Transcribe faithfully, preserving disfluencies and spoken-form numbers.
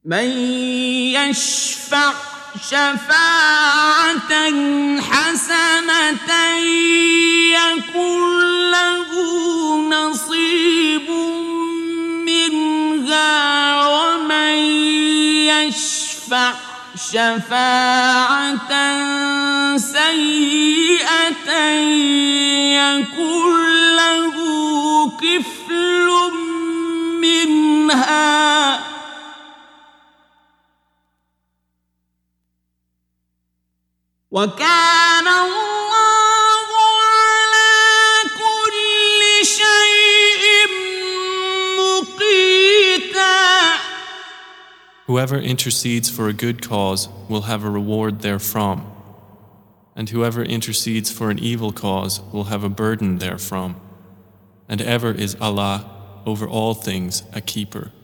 من يشفع شفاعة حسنة يكن له نصيب منها ومن يشفع شفاعة سيئة يكن له كفل منها وكان الله على كل شيء مقيتا. Whoever intercedes for a good cause will have a reward therefrom, and whoever intercedes for an evil cause will have a burden therefrom, and ever is Allah over all things a keeper.